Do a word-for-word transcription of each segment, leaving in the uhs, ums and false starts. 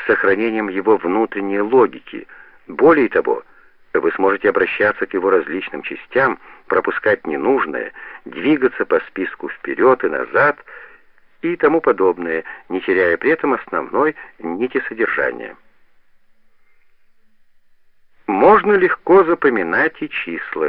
с сохранением его внутренней логики. Более того, вы сможете обращаться к его различным частям, пропускать ненужное, двигаться по списку вперед и назад и тому подобное, не теряя при этом основной нити содержания. Можно легко запоминать и числа.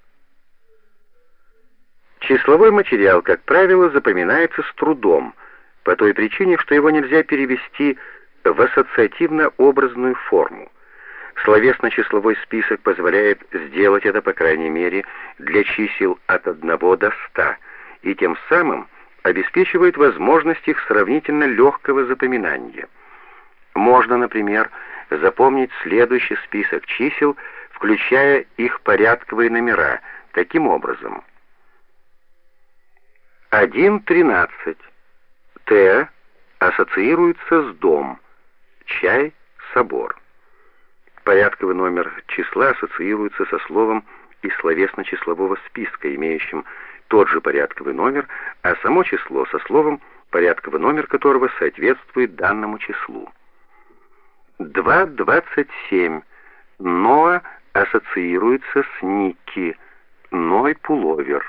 Числовой материал, как правило, запоминается с трудом, по той причине, что его нельзя перевести в ассоциативно-образную форму. Словесно-числовой список позволяет сделать это, по крайней мере, для чисел от одного до ста, и тем самым обеспечивает возможность их сравнительно легкого запоминания. Можно, например, запомнить следующий список чисел, включая их порядковые номера, таким образом. один тринадцать. Т ассоциируется с дом, чай, собор. Порядковый номер числа ассоциируется со словом из словесно-числового списка, имеющим тот же порядковый номер, а само число со словом, порядковый номер которого соответствует данному числу. два двадцать семь. Ноа ассоциируется с Никки, Ной пуловер.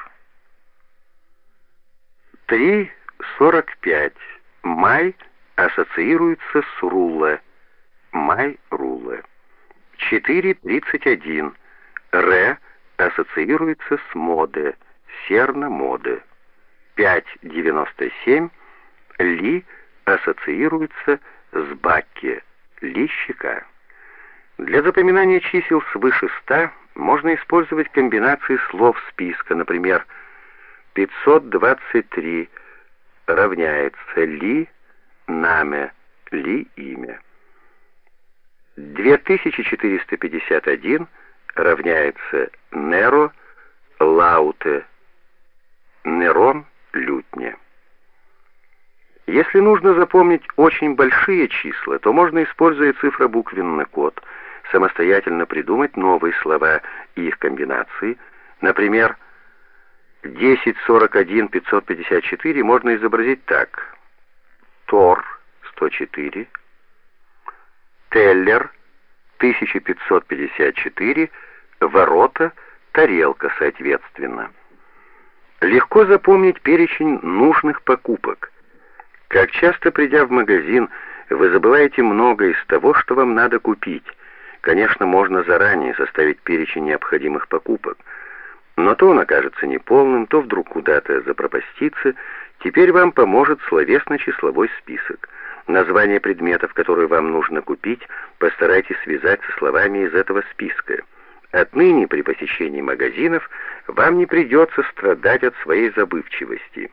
три сорок пять. Май ассоциируется с Рула, Май Рула. четыре тридцать один. Ре ассоциируется с Моде, Серна Моде. пять девяносто семь. Ли ассоциируется с Бакке, Ли Щека. Для запоминания чисел свыше ста можно использовать комбинации слов списка, например, пятьсот двадцать три равняется Ли наме, Ли имя. две тысячи четыреста пятьдесят один равняется Неро лауте, Нерон лютне. Если нужно запомнить очень большие числа, то можно, используя цифробуквенный код, самостоятельно придумать новые слова и их комбинации. Например, десять сорок один пятьсот пятьдесят четыре можно изобразить так: Тор сто четыре, Теллер тысяча пятьсот пятьдесят четыре, ворота, тарелка соответственно. Легко запомнить перечень нужных покупок. Как часто, придя в магазин, вы забываете многое из того, что вам надо купить. Конечно, можно заранее составить перечень необходимых покупок, но то он окажется неполным, то вдруг куда-то запропастится. Теперь вам поможет словесно-числовой список. Название предметов, которые вам нужно купить, постарайтесь связать со словами из этого списка. Отныне при посещении магазинов вам не придется страдать от своей забывчивости.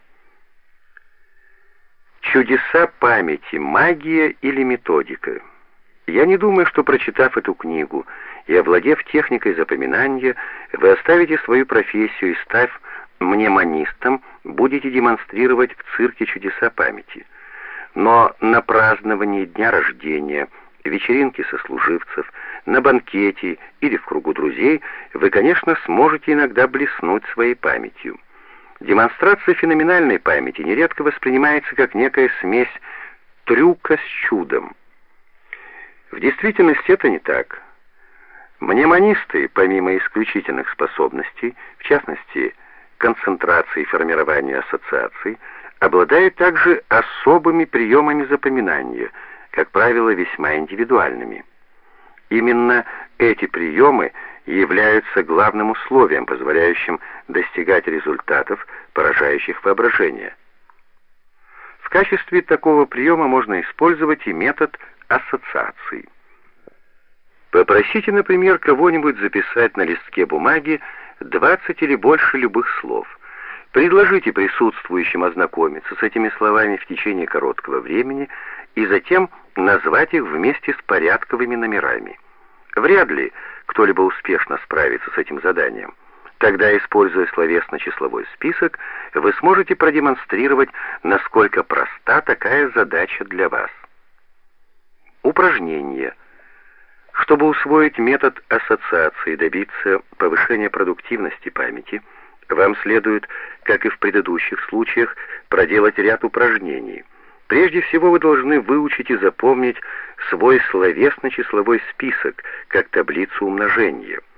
Чудеса памяти, магия или методика. Я не думаю, что, прочитав эту книгу и овладев техникой запоминания, вы оставите свою профессию и, став мнемонистом, будете демонстрировать в цирке чудеса памяти. Но на праздновании дня рождения, вечеринке сослуживцев, на банкете или в кругу друзей вы, конечно, сможете иногда блеснуть своей памятью. Демонстрация феноменальной памяти нередко воспринимается как некая смесь трюка с чудом. В действительности это не так. Мнемонисты, помимо исключительных способностей, в частности, концентрации и формирования ассоциаций, обладают также особыми приемами запоминания, как правило, весьма индивидуальными. Именно эти приемы являются главным условием, позволяющим достигать результатов, поражающих воображение. В качестве такого приема можно использовать и метод ассоциаций. Попросите, например, кого-нибудь записать на листке бумаги двадцать или больше любых слов. Предложите присутствующим ознакомиться с этими словами в течение короткого времени и затем назвать их вместе с порядковыми номерами. Вряд ли кто-либо успешно справится с этим заданием. Тогда, используя словесно-числовой список, вы сможете продемонстрировать, насколько проста такая задача для вас. Упражнение. Чтобы усвоить метод ассоциации и добиться повышения продуктивности памяти, вам следует, как и в предыдущих случаях, проделать ряд упражнений. Прежде всего вы должны выучить и запомнить свой словесно-числовой список, как таблицу умножения.